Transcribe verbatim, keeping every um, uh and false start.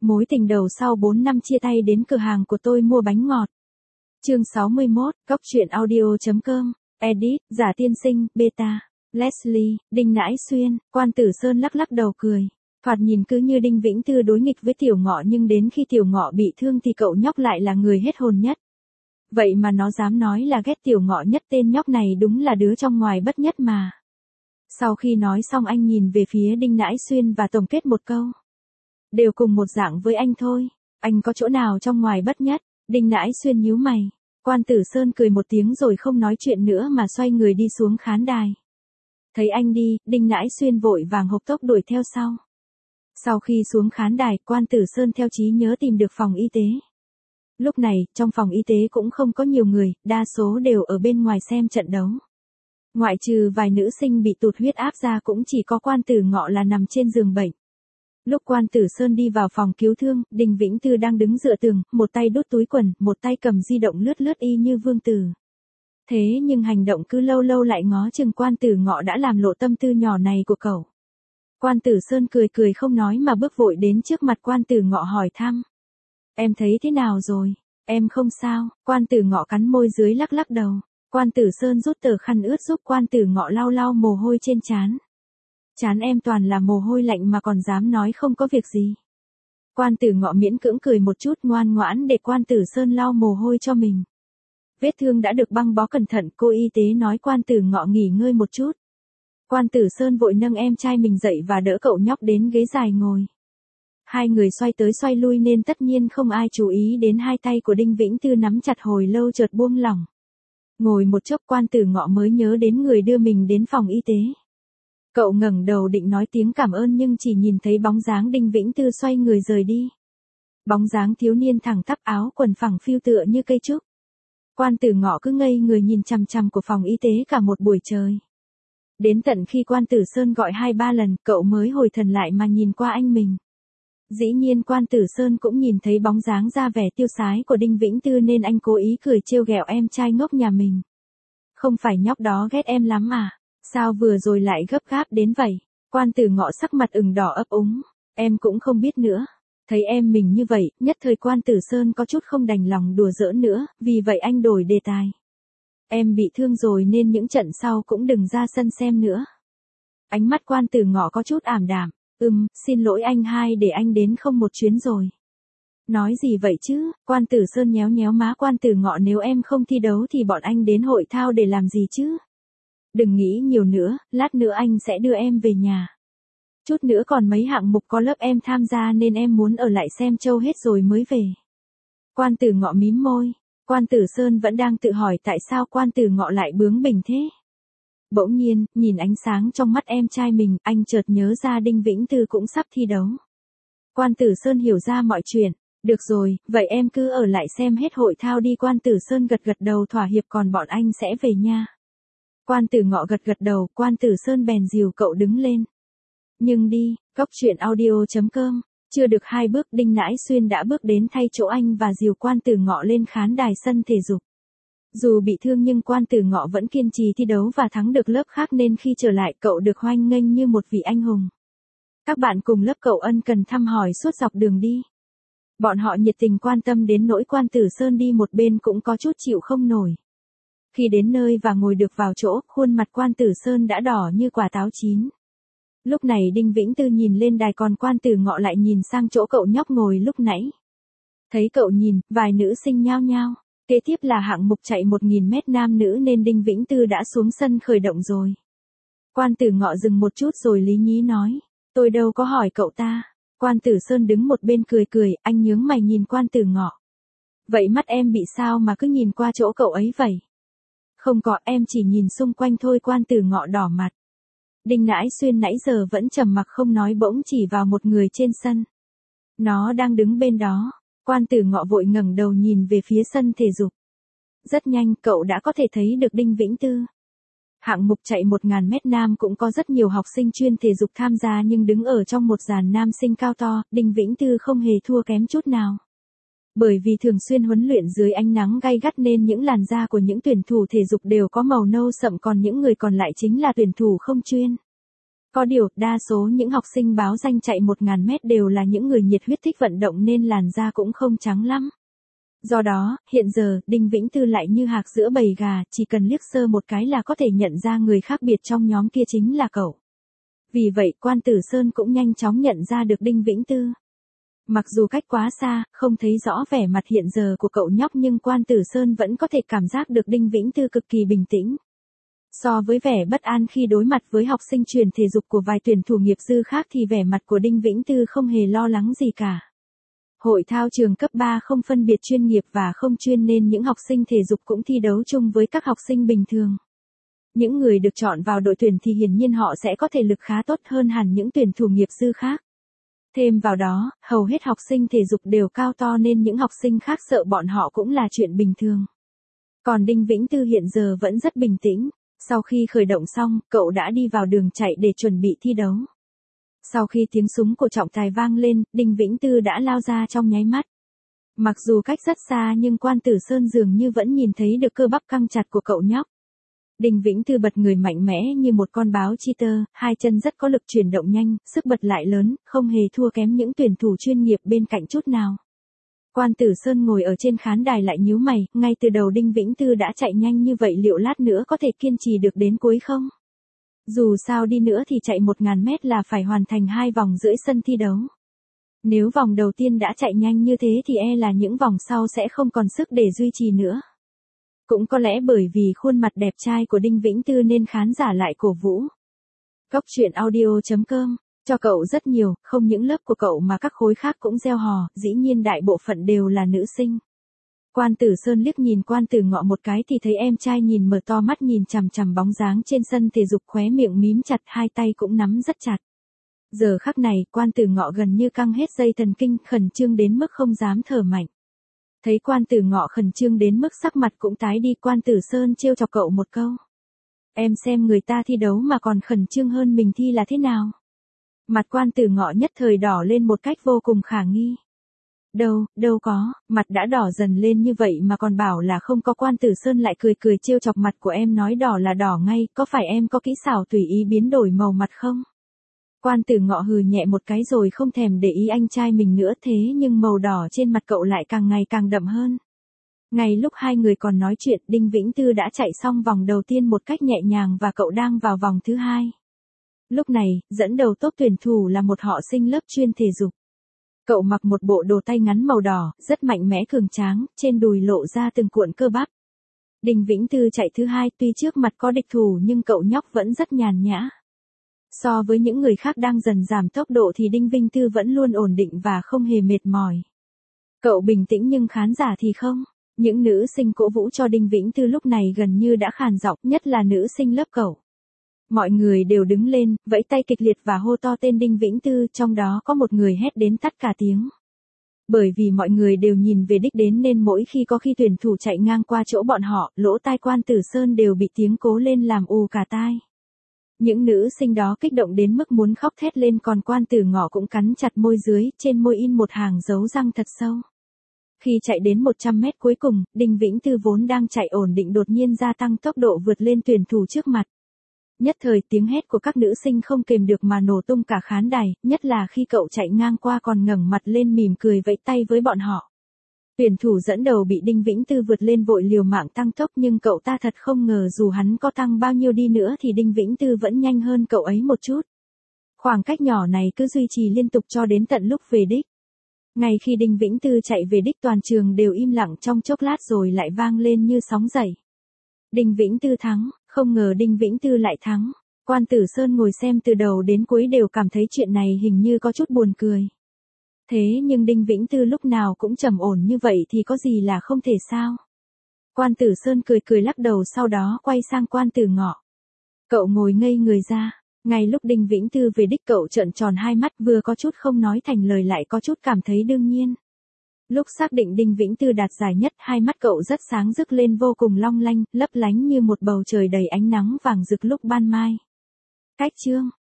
Mối tình đầu sau bốn năm chia tay đến cửa hàng của tôi mua bánh ngọt. Chương sáu mươi mốt, Góc truyện audio chấm com, edit, giả tiên sinh, beta, Leslie, Đinh Nãi Xuyên, Quan Tử Sơn lắc lắc đầu cười. Thoạt nhìn cứ như Đinh Vĩnh Tư đối nghịch với Tiểu Ngọ, nhưng đến khi Tiểu Ngọ bị thương thì cậu nhóc lại là người hết hồn nhất. Vậy mà nó dám nói là ghét Tiểu Ngọ nhất, tên nhóc này đúng là đứa trong ngoài bất nhất mà. Sau khi nói xong anh nhìn về phía Đinh Nãi Xuyên và tổng kết một câu. Đều cùng một dạng với anh thôi, anh có chỗ nào trong ngoài bất nhất? Đinh Nãi Xuyên nhíu mày. Quan Tử Sơn cười một tiếng rồi không nói chuyện nữa mà xoay người đi xuống khán đài. Thấy anh đi, Đinh Nãi Xuyên vội vàng hộc tốc đuổi theo sau. Sau khi xuống khán đài, Quan Tử Sơn theo trí nhớ tìm được phòng y tế. Lúc này, trong phòng y tế cũng không có nhiều người, đa số đều ở bên ngoài xem trận đấu. Ngoại trừ vài nữ sinh bị tụt huyết áp ra, cũng chỉ có Quan Tử Ngọ là nằm trên giường bệnh. Lúc Quan Tử Sơn đi vào phòng cứu thương, Đinh Vĩnh Tư đang đứng dựa tường, một tay đút túi quần, một tay cầm di động lướt lướt y như Vương Tử. Thế nhưng hành động cứ lâu lâu lại ngó chừng Quan Tử Ngọ đã làm lộ tâm tư nhỏ này của cậu. Quan Tử Sơn cười cười không nói mà bước vội đến trước mặt Quan Tử Ngọ hỏi thăm. Em thấy thế nào rồi? Em không sao. Quan Tử Ngọ cắn môi dưới lắc lắc đầu. Quan Tử Sơn rút tờ khăn ướt giúp Quan Tử Ngọ lau lau mồ hôi trên trán. Trán em toàn là mồ hôi lạnh mà còn dám nói không có việc gì. Quan Tử Ngọ miễn cưỡng cười một chút, ngoan ngoãn để Quan Tử Sơn lau mồ hôi cho mình. Vết thương đã được băng bó cẩn thận, cô y tế nói Quan Tử Ngọ nghỉ ngơi một chút. Quan Tử Sơn vội nâng em trai mình dậy và đỡ cậu nhóc đến ghế dài ngồi. Hai người xoay tới xoay lui nên tất nhiên không ai chú ý đến hai tay của Đinh Vĩnh Tư nắm chặt hồi lâu chợt buông lỏng. Ngồi một chốc Quan Tử Ngọ mới nhớ đến người đưa mình đến phòng y tế. Cậu ngẩng đầu định nói tiếng cảm ơn nhưng chỉ nhìn thấy bóng dáng Đinh Vĩnh Tư xoay người rời đi. Bóng dáng thiếu niên thẳng tắp, áo quần phẳng phiu tựa như cây trúc. Quan Tử Ngọ cứ ngây người nhìn chằm chằm của phòng y tế cả một buổi trời. Đến tận khi Quan Tử Sơn gọi hai ba lần, cậu mới hồi thần lại mà nhìn qua anh mình. Dĩ nhiên Quan Tử Sơn cũng nhìn thấy bóng dáng ra vẻ tiêu sái của Đinh Vĩnh Tư nên anh cố ý cười trêu ghẹo em trai ngốc nhà mình. Không phải nhóc đó ghét em lắm à? Sao vừa rồi lại gấp gáp đến vậy? Quan Tử Ngọ sắc mặt ửng đỏ ấp úng. Em cũng không biết nữa. Thấy em mình như vậy, nhất thời Quan Tử Sơn có chút không đành lòng đùa giỡn nữa, vì vậy anh đổi đề tài. Em bị thương rồi nên những trận sau cũng đừng ra sân xem nữa. Ánh mắt Quan Tử Ngọ có chút ảm đạm. Ừm, xin lỗi anh hai, để anh đến không một chuyến rồi. Nói gì vậy chứ? Quan Tử Sơn nhéo nhéo má Quan Tử Ngọ, nếu em không thi đấu thì bọn anh đến hội thao để làm gì chứ? Đừng nghĩ nhiều nữa, lát nữa anh sẽ đưa em về nhà. Chút nữa còn mấy hạng mục có lớp em tham gia nên em muốn ở lại xem show hết rồi mới về. Quan Tử Ngọ mím môi. Quan Tử Sơn vẫn đang tự hỏi tại sao Quan Tử Ngọ lại bướng bỉnh thế. Bỗng nhiên, nhìn ánh sáng trong mắt em trai mình, anh chợt nhớ ra Đinh Vĩnh Tư cũng sắp thi đấu. Quan Tử Sơn hiểu ra mọi chuyện. Được rồi, vậy em cứ ở lại xem hết hội thao đi. Quan Tử Sơn gật gật đầu thỏa hiệp, còn bọn anh sẽ về nha. Quan Tử Ngọ gật gật đầu, Quan Tử Sơn bèn dìu cậu đứng lên. Nhưng đi, Góc truyện audio chấm com. Chưa được hai bước Đinh Nãi Xuyên đã bước đến thay chỗ anh và dìu Quan Tử Ngọ lên khán đài sân thể dục. Dù bị thương nhưng Quan Tử Ngọ vẫn kiên trì thi đấu và thắng được lớp khác nên khi trở lại cậu được hoan nghênh như một vị anh hùng. Các bạn cùng lớp cậu ân cần thăm hỏi suốt dọc đường đi. Bọn họ nhiệt tình quan tâm đến nỗi Quan Tử Sơn đi một bên cũng có chút chịu không nổi. Khi đến nơi và ngồi được vào chỗ, khuôn mặt Quan Tử Sơn đã đỏ như quả táo chín. Lúc này Đinh Vĩnh Tư nhìn lên đài còn Quan Tử Ngọ lại nhìn sang chỗ cậu nhóc ngồi lúc nãy. Thấy cậu nhìn, vài nữ sinh nhao nhao. Kế tiếp là hạng mục chạy một nghìn mét nam nữ nên Đinh Vĩnh Tư đã xuống sân khởi động rồi. Quan Tử Ngọ dừng một chút rồi lý nhí nói. Tôi đâu có hỏi cậu ta. Quan Tử Sơn đứng một bên cười cười, anh nhướng mày nhìn Quan Tử Ngọ. Vậy mắt em bị sao mà cứ nhìn qua chỗ cậu ấy vậy? Không có, em chỉ nhìn xung quanh thôi. Quan Tử Ngọ đỏ mặt. Đinh Nãi Xuyên nãy giờ vẫn trầm mặc không nói bỗng chỉ vào một người trên sân. Nó đang đứng bên đó. Quan Tử Ngọ vội ngẩng đầu nhìn về phía sân thể dục. Rất nhanh cậu đã có thể thấy được Đinh Vĩnh Tư. Hạng mục chạy một nghìn mét nam cũng có rất nhiều học sinh chuyên thể dục tham gia nhưng đứng ở trong một dàn nam sinh cao to, Đinh Vĩnh Tư không hề thua kém chút nào. Bởi vì thường xuyên huấn luyện dưới ánh nắng gay gắt nên những làn da của những tuyển thủ thể dục đều có màu nâu sậm, còn những người còn lại chính là tuyển thủ không chuyên. Có điều, đa số những học sinh báo danh chạy một nghìn mét đều là những người nhiệt huyết thích vận động nên làn da cũng không trắng lắm. Do đó, hiện giờ, Đinh Vĩnh Tư lại như hạc giữa bầy gà, chỉ cần liếc sơ một cái là có thể nhận ra người khác biệt trong nhóm kia chính là cậu. Vì vậy, Quan Tử Sơn cũng nhanh chóng nhận ra được Đinh Vĩnh Tư. Mặc dù cách quá xa, không thấy rõ vẻ mặt hiện giờ của cậu nhóc nhưng Quan Tử Sơn vẫn có thể cảm giác được Đinh Vĩnh Tư cực kỳ bình tĩnh. So với vẻ bất an khi đối mặt với học sinh truyền thể dục của vài tuyển thủ nghiệp dư khác thì vẻ mặt của Đinh Vĩnh Tư không hề lo lắng gì cả. Hội thao trường cấp ba không phân biệt chuyên nghiệp và không chuyên nên những học sinh thể dục cũng thi đấu chung với các học sinh bình thường. Những người được chọn vào đội tuyển thì hiển nhiên họ sẽ có thể lực khá tốt hơn hẳn những tuyển thủ nghiệp dư khác. Thêm vào đó, hầu hết học sinh thể dục đều cao to nên những học sinh khác sợ bọn họ cũng là chuyện bình thường. Còn Đinh Vĩnh Tư hiện giờ vẫn rất bình tĩnh. Sau khi khởi động xong, cậu đã đi vào đường chạy để chuẩn bị thi đấu. Sau khi tiếng súng của trọng tài vang lên, Đinh Vĩnh Tư đã lao ra trong nháy mắt. Mặc dù cách rất xa nhưng Quan Tử Sơn dường như vẫn nhìn thấy được cơ bắp căng chặt của cậu nhóc. Đinh Vĩnh Tư bật người mạnh mẽ như một con báo cheetah, hai chân rất có lực chuyển động nhanh, sức bật lại lớn, không hề thua kém những tuyển thủ chuyên nghiệp bên cạnh chút nào. Quan Tử Sơn ngồi ở trên khán đài lại nhíu mày, ngay từ đầu Đinh Vĩnh Tư đã chạy nhanh như vậy liệu lát nữa có thể kiên trì được đến cuối không? Dù sao đi nữa thì chạy một nghìn mét là phải hoàn thành hai vòng rưỡi sân thi đấu. Nếu vòng đầu tiên đã chạy nhanh như thế thì e là những vòng sau sẽ không còn sức để duy trì nữa. Cũng có lẽ bởi vì khuôn mặt đẹp trai của Đinh Vĩnh Tư nên khán giả lại cổ vũ. Cốc truyện audio chấm com cho cậu rất nhiều, không những lớp của cậu mà các khối khác cũng reo hò, dĩ nhiên đại bộ phận đều là nữ sinh. Quan Tử Sơn liếc nhìn Quan Tử Ngọ một cái thì thấy em trai nhìn mở to mắt nhìn chằm chằm bóng dáng trên sân thể dục, khóe miệng mím chặt, hai tay cũng nắm rất chặt. Giờ khắc này, Quan Tử Ngọ gần như căng hết dây thần kinh, khẩn trương đến mức không dám thở mạnh. Thấy Quan Tử Ngọ khẩn trương đến mức sắc mặt cũng tái đi, Quan Tử Sơn trêu chọc cậu một câu. Em xem người ta thi đấu mà còn khẩn trương hơn mình thi là thế nào? Mặt Quan Tử Ngọ nhất thời đỏ lên một cách vô cùng khả nghi. Đâu, đâu có, mặt đã đỏ dần lên như vậy mà còn bảo là không có. Quan Tử Sơn lại cười cười trêu chọc, mặt của em nói đỏ là đỏ ngay, có phải em có kỹ xảo tùy ý biến đổi màu mặt không? Quan Tử Ngọ hừ nhẹ một cái rồi không thèm để ý anh trai mình nữa, thế nhưng màu đỏ trên mặt cậu lại càng ngày càng đậm hơn. Ngay lúc hai người còn nói chuyện, Đinh Vĩnh Tư đã chạy xong vòng đầu tiên một cách nhẹ nhàng và cậu đang vào vòng thứ hai. Lúc này, dẫn đầu top tuyển thủ là một họ sinh lớp chuyên thể dục. Cậu mặc một bộ đồ tay ngắn màu đỏ, rất mạnh mẽ cường tráng, trên đùi lộ ra từng cuộn cơ bắp. Đinh Vĩnh Tư chạy thứ hai, tuy trước mặt có địch thủ nhưng cậu nhóc vẫn rất nhàn nhã. So với những người khác đang dần giảm tốc độ thì Đinh Vĩnh Tư vẫn luôn ổn định và không hề mệt mỏi. Cậu bình tĩnh nhưng khán giả thì không. Những nữ sinh cổ vũ cho Đinh Vĩnh Tư lúc này gần như đã khàn giọng, nhất là nữ sinh lớp cậu. Mọi người đều đứng lên, vẫy tay kịch liệt và hô to tên Đinh Vĩnh Tư, trong đó có một người hét đến tắt cả tiếng. Bởi vì mọi người đều nhìn về đích đến nên mỗi khi có khi tuyển thủ chạy ngang qua chỗ bọn họ, lỗ tai Quan Tử Sơn đều bị tiếng cố lên làm ù cả tai. Những nữ sinh đó kích động đến mức muốn khóc thét lên, còn Quan Tử Ngọ cũng cắn chặt môi dưới, trên môi in một hàng dấu răng thật sâu. Khi chạy đến một trăm mét cuối cùng, Đinh Vĩnh Tư vốn đang chạy ổn định đột nhiên gia tăng tốc độ vượt lên tuyển thủ trước mặt. Nhất thời tiếng hét của các nữ sinh không kềm được mà nổ tung cả khán đài, nhất là khi cậu chạy ngang qua còn ngẩng mặt lên mỉm cười vẫy tay với bọn họ. Tuyển thủ dẫn đầu bị Đinh Vĩnh Tư vượt lên vội liều mạng tăng tốc, nhưng cậu ta thật không ngờ dù hắn có tăng bao nhiêu đi nữa thì Đinh Vĩnh Tư vẫn nhanh hơn cậu ấy một chút. Khoảng cách nhỏ này cứ duy trì liên tục cho đến tận lúc về đích. Ngay khi Đinh Vĩnh Tư chạy về đích toàn trường đều im lặng trong chốc lát rồi lại vang lên như sóng dậy. Đinh Vĩnh Tư thắng, không ngờ Đinh Vĩnh Tư lại thắng. Quan Tử Sơn ngồi xem từ đầu đến cuối đều cảm thấy chuyện này hình như có chút buồn cười. Thế nhưng Đinh Vĩnh Tư lúc nào cũng trầm ổn như vậy thì có gì là không thể sao? Quan Tử Sơn cười cười lắc đầu, sau đó quay sang Quan Tử Ngọ. Cậu ngồi ngây người ra. Ngay lúc Đinh Vĩnh Tư về đích cậu trợn tròn hai mắt, vừa có chút không nói thành lời lại có chút cảm thấy đương nhiên. Lúc xác định Đinh Vĩnh Tư đạt giải nhất, hai mắt cậu rất sáng rực lên vô cùng long lanh, lấp lánh như một bầu trời đầy ánh nắng vàng rực lúc ban mai. Cách chương